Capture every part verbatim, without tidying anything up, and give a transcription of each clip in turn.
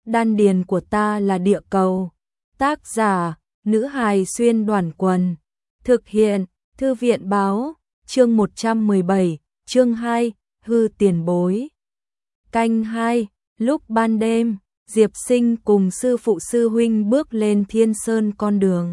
đan điền của ta là địa cầu. Tác giả, nữ hài xuyên đoàn quần. Thực hiện, thư viện báo, chương một trăm mười bảy, chương hai, hư tiền bối. Canh hai, lúc ban đêm, Diệp Sinh cùng sư phụ sư huynh bước lên Thiên Sơn con đường.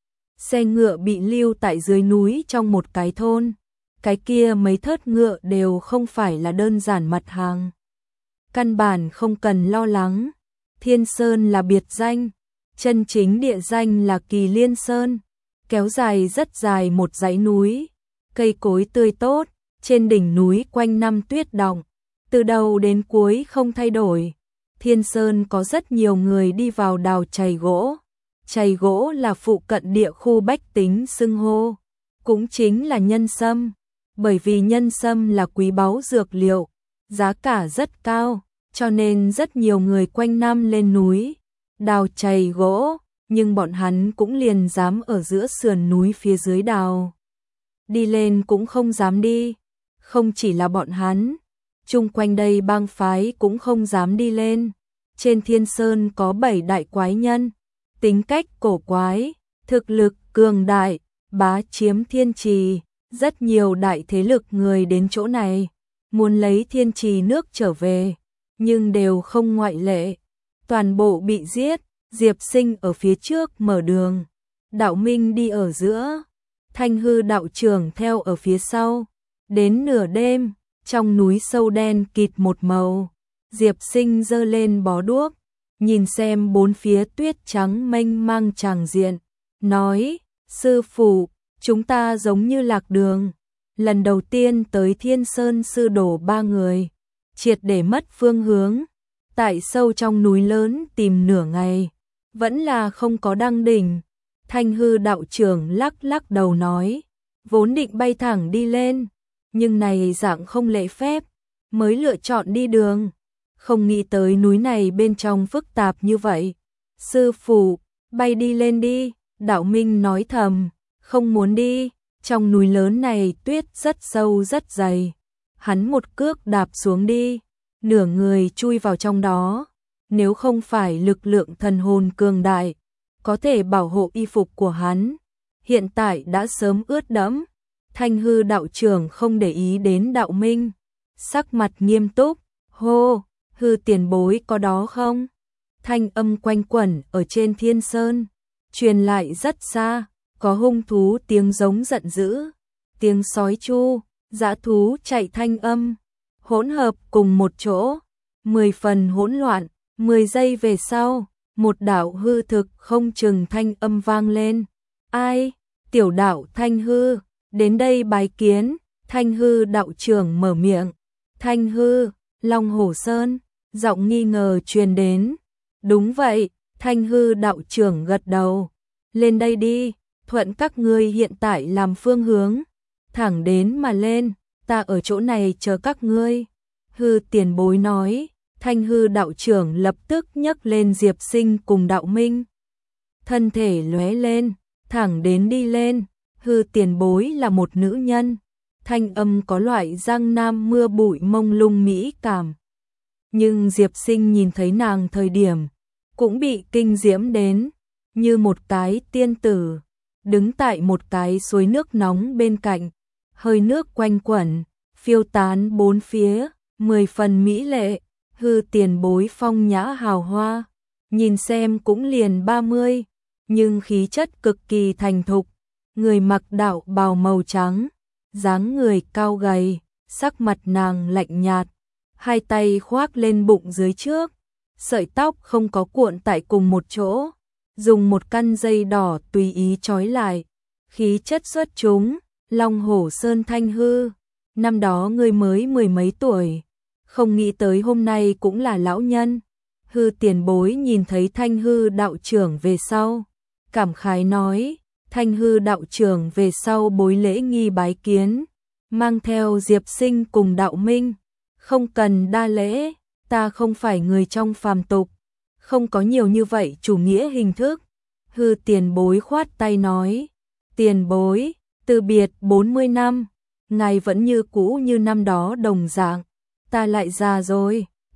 Xe ngựa bị lưu tại dưới núi trong một cái thôn. Cái kia mấy thớt ngựa đều không phải là đơn giản mặt hàng. Căn bản không cần lo lắng. Thiên Sơn là biệt danh, chân chính địa danh là Kỳ Liên Sơn, kéo dài rất dài một dãy núi, cây cối tươi tốt, trên đỉnh núi quanh năm tuyết đọng, từ đầu đến cuối không thay đổi. Thiên Sơn có rất nhiều người đi vào đào chày gỗ. Chày gỗ là phụ cận địa khu bách tính xưng hô, cũng chính là nhân sâm, bởi vì nhân sâm là quý báu dược liệu, giá cả rất cao, cho nên rất nhiều người quanh năm lên núi đào chày gỗ, nhưng bọn hắn cũng liền dám ở giữa sườn núi phía dưới đào. Đi lên cũng không dám đi, không chỉ là bọn hắn, chung quanh đây bang phái cũng không dám đi lên. Trên Thiên Sơn có bảy đại quái nhân, tính cách cổ quái, thực lực cường đại, bá chiếm thiên trì, rất nhiều đại thế lực người đến chỗ này, muốn lấy thiên trì nước trở về, nhưng đều không ngoại lệ, toàn bộ bị giết. Diệp Sinh ở phía trước mở đường, Đạo Minh đi ở giữa, Thanh Hư đạo trưởng theo ở phía sau. Đến nửa đêm, trong núi sâu đen kịt một màu, Diệp Sinh giơ lên bó đuốc, nhìn xem bốn phía tuyết trắng mênh mang tràng diện, nói: sư phụ, chúng ta giống như lạc đường. Lần đầu tiên tới Thiên Sơn sư đổ ba người, triệt để mất phương hướng, tại sâu trong núi lớn tìm nửa ngày, vẫn là không có đăng đỉnh. Thanh Hư đạo trưởng lắc lắc đầu nói: vốn định bay thẳng đi lên, nhưng này dạng không lễ phép, mới lựa chọn đi đường. Không nghĩ tới núi này bên trong phức tạp như vậy. Sư phụ, bay đi lên đi. Đạo Minh nói thầm, không muốn đi. Trong núi lớn này tuyết rất sâu rất dày. Hắn một cước đạp xuống đi, nửa người chui vào trong đó. Nếu không phải lực lượng thần hồn cường đại, có thể bảo hộ y phục của hắn, hiện tại đã sớm ướt đẫm. Thanh Hư đạo trưởng không để ý đến Đạo Minh, sắc mặt nghiêm túc, hô: hư tiền bối có đó không? Thanh âm quanh quẩn ở trên Thiên Sơn, truyền lại rất xa, có hung thú tiếng giống giận dữ, tiếng sói chu, dã thú chạy thanh âm, hỗn hợp cùng một chỗ, mười phần hỗn loạn. Mười giây về sau, một đạo hư thực không chừng thanh âm vang lên. Ai? Tiểu đạo Thanh Hư, đến đây bái kiến. Thanh Hư đạo trưởng mở miệng. Thanh Hư, Long Hổ Sơn, giọng nghi ngờ truyền đến. Đúng vậy, Thanh Hư đạo trưởng gật đầu. Lên đây đi, thuận các ngươi hiện tại làm phương hướng, thẳng đến mà lên, ta ở chỗ này chờ các ngươi. Hư tiền bối nói. Thanh Hư đạo trưởng lập tức nhấc lên Diệp Sinh cùng Đạo Minh. Thân thể lóe lên, thẳng đến đi lên. Hư tiền bối là một nữ nhân, thanh âm có loại giang nam mưa bụi mông lung mỹ cảm. Nhưng Diệp Sinh nhìn thấy nàng thời điểm, cũng bị kinh diễm đến, như một cái tiên tử, đứng tại một cái suối nước nóng bên cạnh, hơi nước quanh quẩn, phiêu tán bốn phía, mười phần mỹ lệ. Hư tiền bối phong nhã hào hoa, nhìn xem cũng liền ba mươi, nhưng khí chất cực kỳ thành thục, người mặc đạo bào màu trắng, dáng người cao gầy, sắc mặt nàng lạnh nhạt, hai tay khoác lên bụng dưới trước, sợi tóc không có cuộn tại cùng một chỗ, dùng một căn dây đỏ tùy ý trói lại, khí chất xuất chúng. Long Hổ Sơn Thanh Hư, năm đó ngươi mới mười mấy tuổi, không nghĩ tới hôm nay cũng là lão nhân. Hư tiền bối nhìn thấy Thanh Hư đạo trưởng về sau, cảm khái nói. Thanh Hư đạo trưởng về sau bối lễ nghi bái kiến, mang theo Diệp Sinh cùng Đạo Minh. Không cần đa lễ, ta không phải người trong phàm tục, không có nhiều như vậy chủ nghĩa hình thức. Hư tiền bối khoát tay nói. Tiền bối, từ biệt bốn mươi năm, ngài vẫn như cũ như năm đó đồng dạng. Ta lại già rồi.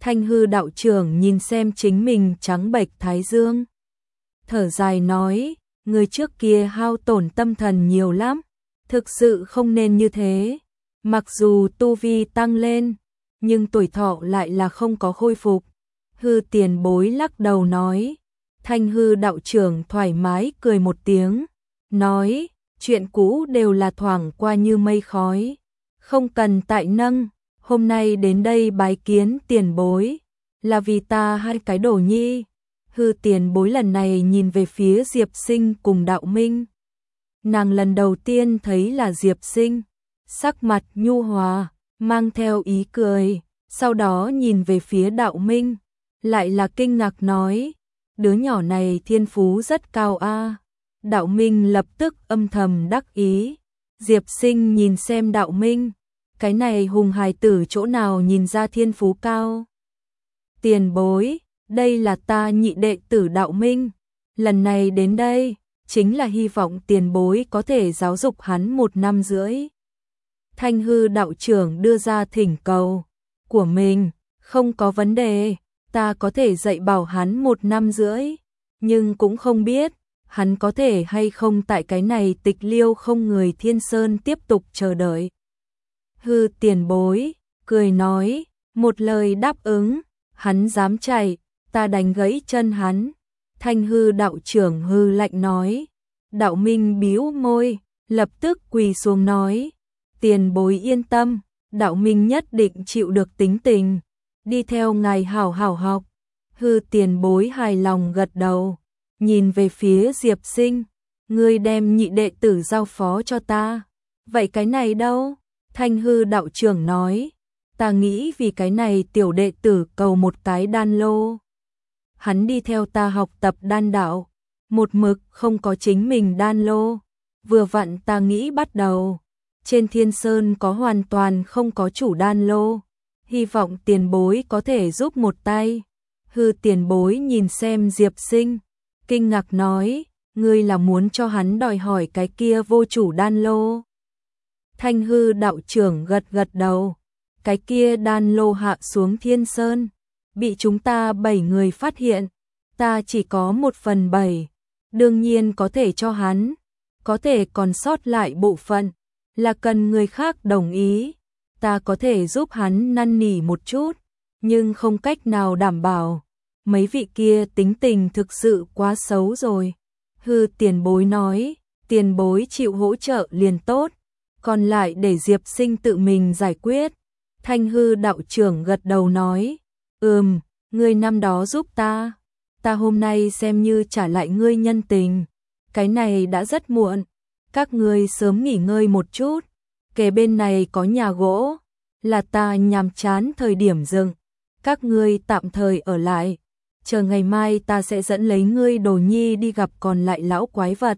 Thanh hư đạo trưởng nhìn xem chính mình trắng bệch thái dương. Thở dài nói, người trước kia hao tổn tâm thần nhiều lắm, thực sự không nên như thế. Mặc dù tu vi tăng lên, nhưng tuổi thọ lại là không có khôi phục. Hư tiền bối lắc đầu nói. Thanh hư đạo trưởng thoải mái cười một tiếng, nói, chuyện cũ đều là thoảng qua như mây khói, không cần tại nâng. Hôm nay đến đây bái kiến tiền bối, là vì ta hai cái đồ nhi. Hư tiền bối lần này nhìn về phía Diệp Sinh cùng Đạo Minh. Nàng lần đầu tiên thấy là Diệp Sinh, sắc mặt nhu hòa, mang theo ý cười, sau đó nhìn về phía Đạo Minh, lại là kinh ngạc nói, đứa nhỏ này thiên phú rất cao a. Đạo Minh lập tức âm thầm đắc ý. Diệp Sinh nhìn xem Đạo Minh, cái này hùng hài tử chỗ nào nhìn ra thiên phú cao. Tiền bối, đây là ta nhị đệ tử Đạo Minh, lần này đến đây, chính là hy vọng tiền bối có thể giáo dục hắn một năm rưỡi. Thanh hư đạo trưởng đưa ra thỉnh cầu của mình, không có vấn đề, ta có thể dạy bảo hắn một năm rưỡi, nhưng cũng không biết, hắn có thể hay không tại cái này tịch liêu không người Thiên Sơn tiếp tục chờ đợi. Hư tiền bối, cười nói, một lời đáp ứng, hắn dám chạy, ta đánh gãy chân hắn. Thanh hư đạo trưởng hư lạnh nói. Đạo Minh bĩu môi, lập tức quỳ xuống nói, tiền bối yên tâm, Đạo Minh nhất định chịu được tính tình, đi theo ngài hảo hảo học. Hư tiền bối hài lòng gật đầu, nhìn về phía Diệp Sinh, ngươi đem nhị đệ tử giao phó cho ta. Vậy cái này đâu? Thanh hư đạo trưởng nói, ta nghĩ vì cái này tiểu đệ tử cầu một cái đan lô. Hắn đi theo ta học tập đan đạo, một mực không có chính mình đan lô. Vừa vặn ta nghĩ bắt đầu, trên Thiên Sơn có hoàn toàn không có chủ đan lô, hy vọng tiền bối có thể giúp một tay. Hư tiền bối nhìn xem Diệp Sinh, kinh ngạc nói, ngươi là muốn cho hắn đòi hỏi cái kia vô chủ đan lô. Thanh hư đạo trưởng gật gật đầu, cái kia đan lô hạ xuống Thiên Sơn, bị chúng ta bảy người phát hiện, ta chỉ có một phần bảy, đương nhiên có thể cho hắn, có thể còn sót lại bộ phận, là cần người khác đồng ý, ta có thể giúp hắn năn nỉ một chút, nhưng không cách nào đảm bảo, mấy vị kia tính tình thực sự quá xấu rồi. Hư tiền bối nói, tiền bối chịu hỗ trợ liền tốt, còn lại để Diệp Sinh tự mình giải quyết. Thanh hư đạo trưởng gật đầu nói, ừm, ngươi năm đó giúp ta, ta hôm nay xem như trả lại ngươi nhân tình, cái này đã rất muộn, các ngươi sớm nghỉ ngơi một chút, kề bên này có nhà gỗ, là ta nhàm chán thời điểm dừng, các ngươi tạm thời ở lại, chờ ngày mai ta sẽ dẫn lấy ngươi đồ nhi đi gặp còn lại lão quái vật.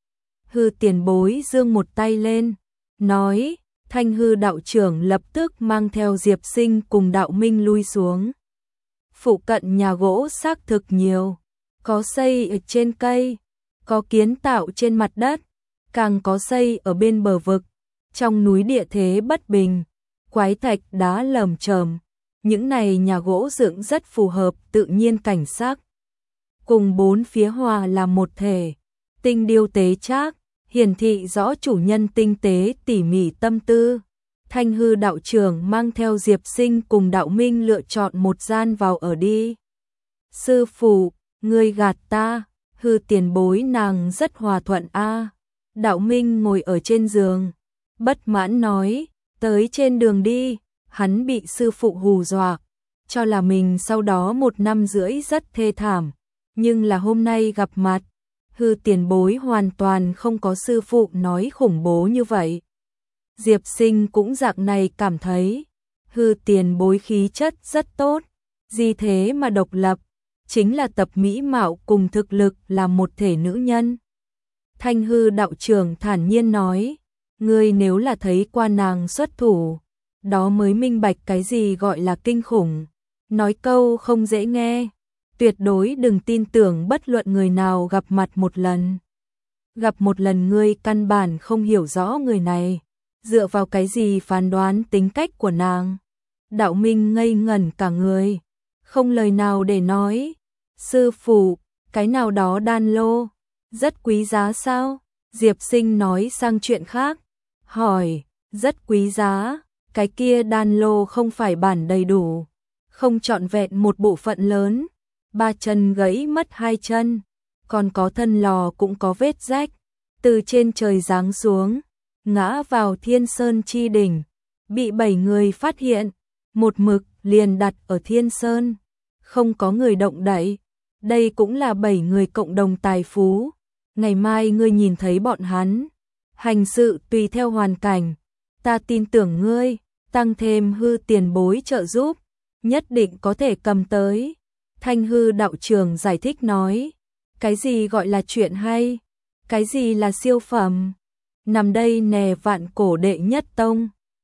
Hư tiền bối giương một tay lên, nói, Thanh hư đạo trưởng lập tức mang theo Diệp Sinh cùng Đạo Minh lui xuống. Phụ cận nhà gỗ xác thực nhiều, có xây ở trên cây, có kiến tạo trên mặt đất, càng có xây ở bên bờ vực, trong núi địa thế bất bình, quái thạch đá lởm chởm. Những này nhà gỗ dựng rất phù hợp tự nhiên cảnh sắc, cùng bốn phía hòa làm một thể, tinh điêu tế trác, hiển thị rõ chủ nhân tinh tế tỉ mỉ tâm tư. Thanh hư đạo trưởng mang theo Diệp Sinh cùng Đạo Minh lựa chọn một gian vào ở đi. Sư phụ, ngươi gạt ta, hư tiền bối nàng rất hòa thuận a. Đạo Minh ngồi ở trên giường, bất mãn nói, tới trên đường đi, hắn bị sư phụ hù dọa, cho là mình sau đó một năm rưỡi rất thê thảm, nhưng là hôm nay gặp mặt, hư tiền bối hoàn toàn không có sư phụ nói khủng bố như vậy. Diệp Sinh cũng dạng này cảm thấy, hư tiền bối khí chất rất tốt, gì thế mà độc lập, chính là tập mỹ mạo cùng thực lực là một thể nữ nhân. Thanh hư đạo trưởng thản nhiên nói, ngươi nếu là thấy qua nàng xuất thủ, đó mới minh bạch cái gì gọi là kinh khủng. Nói câu không dễ nghe, tuyệt đối đừng tin tưởng bất luận người nào gặp mặt một lần. Gặp một lần ngươi căn bản không hiểu rõ người này, dựa vào cái gì phán đoán tính cách của nàng. Đạo Minh ngây ngẩn cả người, không lời nào để nói. Sư phụ, cái nào đó đan lô, rất quý giá sao? Diệp Sinh nói sang chuyện khác, hỏi, rất quý giá, cái kia đan lô không phải bản đầy đủ, không trọn vẹn một bộ phận lớn, ba chân gãy mất hai chân, còn có thân lò cũng có vết rách, từ trên trời giáng xuống, ngã vào Thiên Sơn chi đỉnh, bị bảy người phát hiện, một mực liền đặt ở Thiên Sơn, không có người động đậy. Đây cũng là bảy người cộng đồng tài phú. Ngày mai ngươi nhìn thấy bọn hắn, hành sự tùy theo hoàn cảnh, ta tin tưởng ngươi, tăng thêm hư tiền bối trợ giúp, nhất định có thể cầm tới. Thanh hư đạo trưởng giải thích nói, cái gì gọi là chuyện hay, cái gì là siêu phẩm, nằm đây nè vạn cổ đệ nhất tông.